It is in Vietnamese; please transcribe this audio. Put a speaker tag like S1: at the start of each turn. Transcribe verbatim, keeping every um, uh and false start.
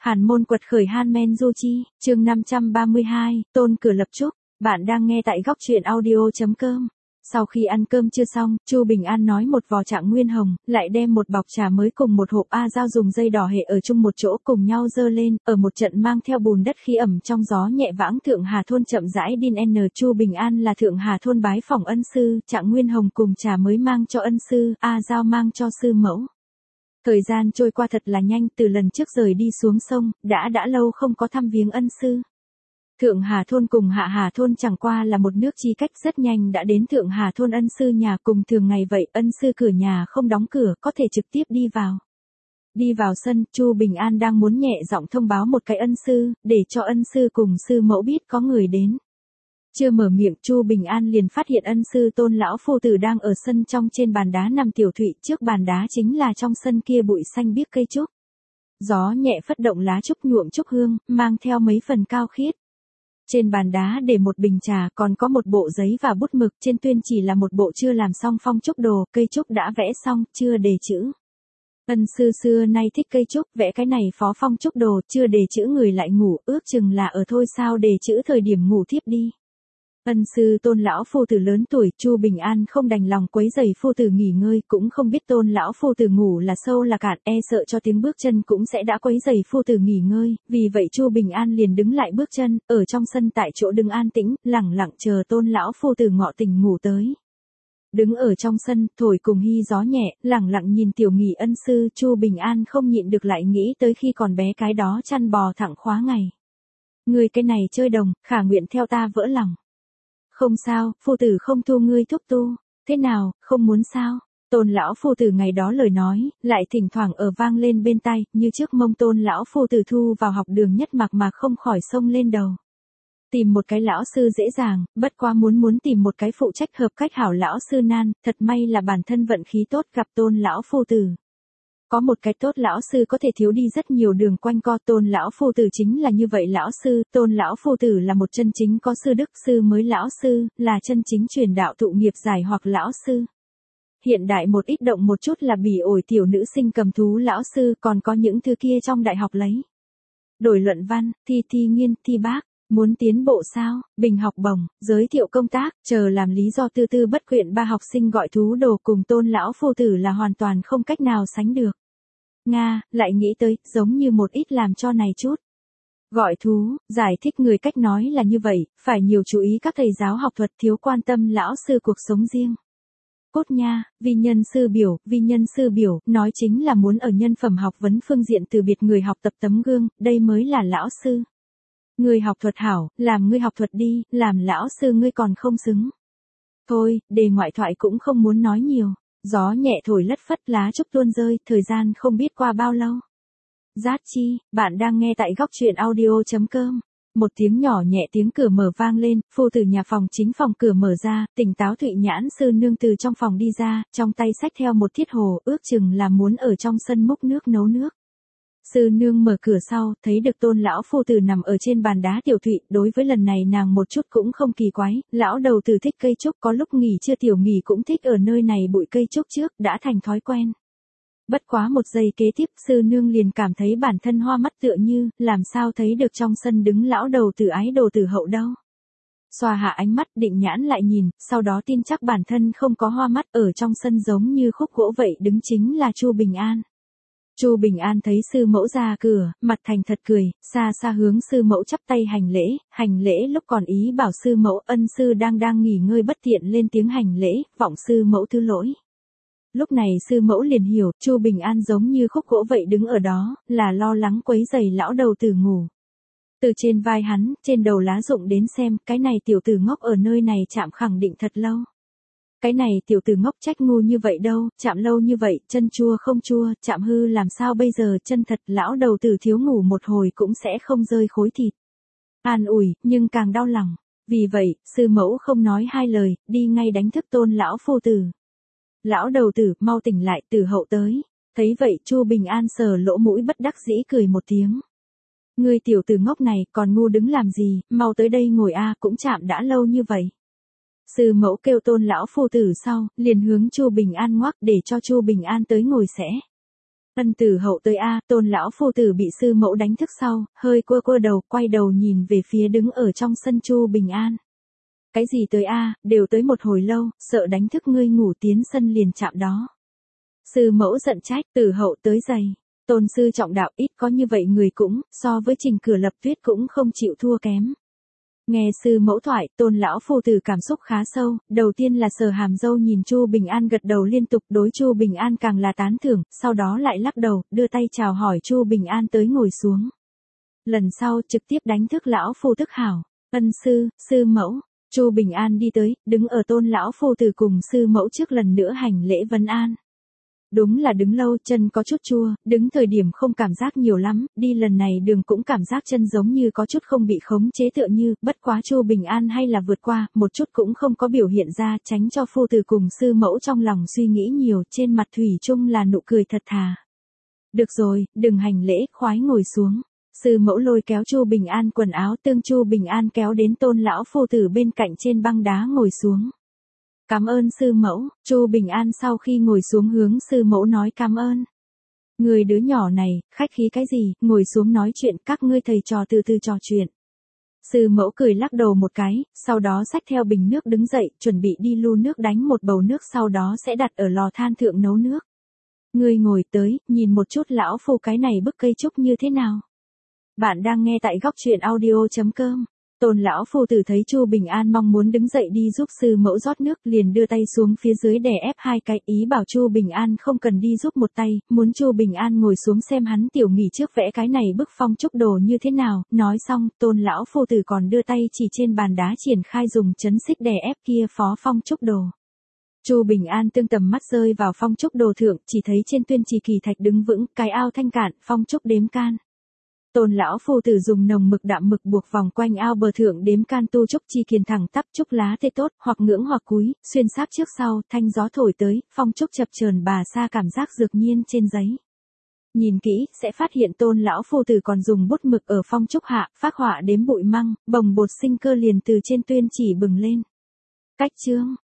S1: Hàn môn quật khởi Han Men Du Chi, chương năm trăm ba mươi hai, Tôn Cửa Lập Trúc, bạn đang nghe tại góc truyện audio.com. Sau khi ăn cơm chưa xong, Chu Bình An nói một vò trạng nguyên hồng, lại đem một bọc trà mới cùng một hộp A dao dùng dây đỏ hệ ở chung một chỗ cùng nhau dơ lên, ở một trận mang theo bùn đất khí ẩm trong gió nhẹ vãng Thượng Hà thôn chậm rãi điên n. Chu Bình An là Thượng Hà thôn bái phỏng ân sư, trạng nguyên hồng cùng trà mới mang cho ân sư, A dao mang cho sư mẫu. Thời gian trôi qua thật là nhanh, từ lần trước rời đi xuống sông, đã đã lâu không có thăm viếng ân sư. Thượng Hà thôn cùng Hạ Hà thôn chẳng qua là một nước chi cách, rất nhanh đã đến Thượng Hà thôn ân sư nhà, cùng thường ngày vậy, ân sư cửa nhà không đóng cửa, có thể trực tiếp đi vào. Đi vào sân, Chu Bình An đang muốn nhẹ giọng thông báo một cái ân sư, để cho ân sư cùng sư mẫu biết có người đến. Chưa mở miệng, Chu Bình An liền phát hiện ân sư Tôn lão phu tử đang ở sân trong trên bàn đá nằm tiểu thụy, trước bàn đá chính là trong sân kia bụi xanh biếc cây trúc. Gió nhẹ phất động lá trúc nhuộm trúc hương, mang theo mấy phần cao khiết. Trên bàn đá để một bình trà, còn có một bộ giấy và bút mực, trên tuyên chỉ là một bộ chưa làm xong phong trúc đồ, cây trúc đã vẽ xong, chưa đề chữ. Ân sư xưa nay thích cây trúc, vẽ cái này phó phong trúc đồ, chưa đề chữ người lại ngủ, ước chừng là ở thôi sao đề chữ thời điểm ngủ thiếp đi. Ân sư Tôn lão phu tử lớn tuổi, Chu Bình An không đành lòng quấy rầy phu tử nghỉ ngơi, cũng không biết Tôn lão phu tử ngủ là sâu là cạn, e sợ cho tiếng bước chân cũng sẽ đã quấy rầy phu tử nghỉ ngơi, vì vậy Chu Bình An liền đứng lại bước chân, ở trong sân tại chỗ đứng an tĩnh, lẳng lặng chờ Tôn lão phu tử ngọ tình ngủ tới. Đứng ở trong sân, thổi cùng hy gió nhẹ, lẳng lặng nhìn tiểu nghỉ ân sư, Chu Bình An không nhịn được lại nghĩ tới khi còn bé cái đó chăn bò thẳng khóa ngày. Người cái này chơi đồng, khả nguyện theo ta vỡ lòng. Không sao, phu tử không thu ngươi thúc tu, thế nào, không muốn sao? Tôn lão phu tử ngày đó lời nói, lại thỉnh thoảng ở vang lên bên tai, như trước mông Tôn lão phu tử thu vào học đường nhất mặc mà không khỏi xông lên đầu. Tìm một cái lão sư dễ dàng, bất quá muốn muốn tìm một cái phụ trách hợp cách hảo lão sư nan, thật may là bản thân vận khí tốt gặp Tôn lão phu tử. Có một cái tốt lão sư có thể thiếu đi rất nhiều đường quanh co. Tôn lão phu tử chính là như vậy lão sư, Tôn lão phu tử là một chân chính có sư đức sư mới lão sư, là chân chính truyền đạo thụ nghiệp giải hoặc lão sư. Hiện đại một ít động một chút là bỉ ổi tiểu nữ sinh cầm thú lão sư, còn có những thứ kia trong đại học lấy. Đổi luận văn, thi thi nghiên, thi bác. Muốn tiến bộ sao, bình học bổng, giới thiệu công tác, chờ làm lý do tư tư bất quyện ba học sinh gọi thú đồ cùng Tôn lão phu tử là hoàn toàn không cách nào sánh được. Nga, lại nghĩ tới, giống như một ít làm cho này chút. Gọi thú, giải thích người cách nói là như vậy, phải nhiều chú ý các thầy giáo học thuật, thiếu quan tâm lão sư cuộc sống riêng. Cốt nha, vi nhân sư biểu, vi nhân sư biểu, nói chính là muốn ở nhân phẩm học vấn phương diện từ biệt người học tập tấm gương, đây mới là lão sư. Ngươi học thuật hảo, làm ngươi học thuật đi, làm lão sư ngươi còn không xứng. Thôi, đề ngoại thoại cũng không muốn nói nhiều. Gió nhẹ thổi lất phất lá trúc tuôn rơi, thời gian không biết qua bao lâu. Giác chi, bạn đang nghe tại góc truyện audio.com. Một tiếng nhỏ nhẹ tiếng cửa mở vang lên, phu tử nhà phòng chính phòng cửa mở ra, tỉnh táo Thụy Nhãn sư nương từ trong phòng đi ra, trong tay xách theo một thiết hồ, ước chừng là muốn ở trong sân múc nước nấu nước. Sư nương mở cửa sau, thấy được Tôn lão phu tử nằm ở trên bàn đá tiểu thụy, đối với lần này nàng một chút cũng không kỳ quái, lão đầu tử thích cây trúc, có lúc nghỉ chưa tiểu nghỉ cũng thích ở nơi này bụi cây trúc trước, đã thành thói quen. Bất quá một giây kế tiếp, sư nương liền cảm thấy bản thân hoa mắt tựa như, làm sao thấy được trong sân đứng lão đầu tử ái đồ tử hậu đâu. Xoa hạ ánh mắt định nhãn lại nhìn, sau đó tin chắc bản thân không có hoa mắt, ở trong sân giống như khúc gỗ vậy đứng chính là Chu Bình An. Chu Bình An thấy sư mẫu ra cửa, mặt thành thật cười, xa xa hướng sư mẫu chắp tay hành lễ, hành lễ lúc còn ý bảo sư mẫu ân sư đang đang nghỉ ngơi bất tiện lên tiếng hành lễ, vọng sư mẫu thứ lỗi. Lúc này sư mẫu liền hiểu, Chu Bình An giống như khúc gỗ vậy đứng ở đó, là lo lắng quấy rầy lão đầu tử ngủ. Từ trên vai hắn, trên đầu lá rụng đến xem, cái này tiểu tử ngốc ở nơi này chạm khẳng định thật lâu. Cái này tiểu tử ngốc trách ngu như vậy đâu, chạm lâu như vậy, chân chua không chua, chạm hư làm sao bây giờ, chân thật lão đầu tử thiếu ngủ một hồi cũng sẽ không rơi khối thịt. An ủi, nhưng càng đau lòng. Vì vậy, sư mẫu không nói hai lời, đi ngay đánh thức Tôn lão phu tử. Lão đầu tử, mau tỉnh lại, tử hậu tới. Thấy vậy, Chu Bình An sờ lỗ mũi bất đắc dĩ cười một tiếng. Ngươi tiểu tử ngốc này, còn ngu đứng làm gì, mau tới đây ngồi a, cũng chạm đã lâu như vậy. Sư mẫu kêu Tôn lão phu tử sau, liền hướng Chu Bình An ngoắc để cho Chu Bình An tới ngồi sẽ. Ân tử hậu tới a, Tôn lão phu tử bị sư mẫu đánh thức sau, hơi quơ quơ đầu, quay đầu nhìn về phía đứng ở trong sân Chu Bình An. Cái gì tới a, đều tới một hồi lâu, sợ đánh thức ngươi ngủ tiến sân liền chạm đó. Sư mẫu giận trách, tử hậu tới giày. Tôn sư trọng đạo ít có như vậy người cũng, so với Trình Cửa Lập Tuyết cũng không chịu thua kém. Nghe sư mẫu thoại, Tôn lão phu tử cảm xúc khá sâu, đầu tiên là sờ hàm râu nhìn Chu Bình An gật đầu liên tục, đối Chu Bình An càng là tán thưởng, sau đó lại lắc đầu, đưa tay chào hỏi Chu Bình An tới ngồi xuống. Lần sau trực tiếp đánh thức lão phu thức hảo, ân sư, sư mẫu. Chu Bình An đi tới, đứng ở Tôn lão phu tử cùng sư mẫu trước lần nữa hành lễ vấn an. Đúng là đứng lâu, chân có chút chua, đứng thời điểm không cảm giác nhiều lắm, đi lần này đường cũng cảm giác chân giống như có chút không bị khống chế tựa như, bất quá Chu Bình An hay là vượt qua, một chút cũng không có biểu hiện ra, tránh cho phu tử cùng sư mẫu trong lòng suy nghĩ nhiều, trên mặt thủy chung là nụ cười thật thà. Được rồi, đừng hành lễ, khoái ngồi xuống. Sư mẫu lôi kéo Chu Bình An quần áo, tương Chu Bình An kéo đến Tôn lão phu tử bên cạnh trên băng đá ngồi xuống. Cảm ơn sư mẫu. Chu Bình An sau khi ngồi xuống hướng sư mẫu nói cảm ơn. Người đứa nhỏ này, khách khí cái gì, ngồi xuống nói chuyện, các ngươi thầy trò từ từ trò chuyện. Sư mẫu cười lắc đầu một cái, sau đó xách theo bình nước đứng dậy, chuẩn bị đi lu nước đánh một bầu nước, sau đó sẽ đặt ở lò than thượng nấu nước. Ngươi ngồi tới, nhìn một chút lão phu cái này bức cây trúc như thế nào. Bạn đang nghe tại góc truyện audio chấm com. Tôn lão phu tử thấy Chu Bình An mong muốn đứng dậy đi giúp sư mẫu rót nước, liền đưa tay xuống phía dưới đè ép hai cái, ý bảo Chu Bình An không cần đi giúp một tay, muốn Chu Bình An ngồi xuống xem hắn tiểu nghỉ trước vẽ cái này bức phong trúc đồ như thế nào. Nói xong, Tôn lão phu tử còn đưa tay chỉ trên bàn đá triển khai dùng chấn xích đè ép kia phó phong trúc đồ. Chu Bình An tương tầm mắt rơi vào phong trúc đồ thượng, chỉ thấy trên tuyên trì kỳ thạch đứng vững, cái ao thanh cạn, phong trúc đếm can. Tôn lão phu tử dùng nồng mực đạm mực buộc vòng quanh ao bờ thượng đếm can tu trúc chi kiền thẳng tắp, trúc lá tê tốt, hoặc ngưỡng hoặc cúi, xuyên sắc trước sau, thanh gió thổi tới, phong trúc chập chờn bà xa cảm giác dược nhiên trên giấy. Nhìn kỹ, sẽ phát hiện Tôn lão phu tử còn dùng bút mực ở phong trúc hạ, phác họa đếm bụi măng, bồng bột sinh cơ liền từ trên tuyên chỉ bừng lên. Cách chương,